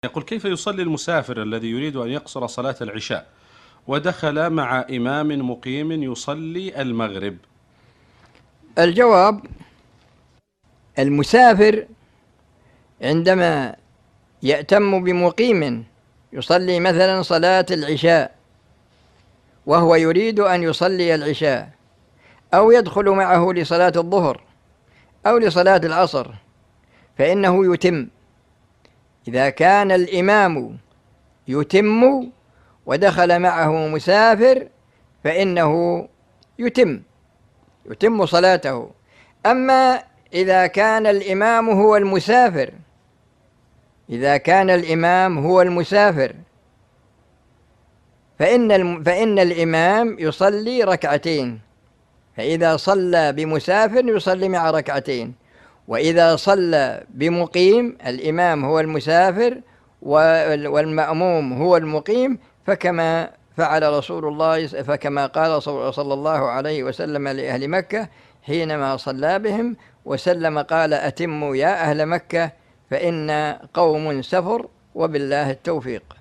يقول: كيف يصلي المسافر الذي يريد أن يقصر صلاة العشاء ودخل مع إمام مقيم يصلي المغرب؟ الجواب: المسافر عندما يأتم بمقيم يصلي مثلا صلاة العشاء وهو يريد أن يصلي العشاء، أو يدخل معه لصلاة الظهر أو لصلاة العصر، فإنه يتم. إذا كان الإمام يتم ودخل معه مسافر فإنه يتم صلاته. أما إذا كان الإمام هو المسافر فإن الإمام يصلي ركعتين، فإذا صلى بمسافر يصلي مع ركعتين، وإذا صلى بمقيم الإمام هو المسافر والمأموم هو المقيم، فكما قال صلى الله عليه وسلم لأهل مكة حينما صلى بهم وسلم قال: أتموا يا أهل مكة فإن قوم سفر وبالله التوفيق.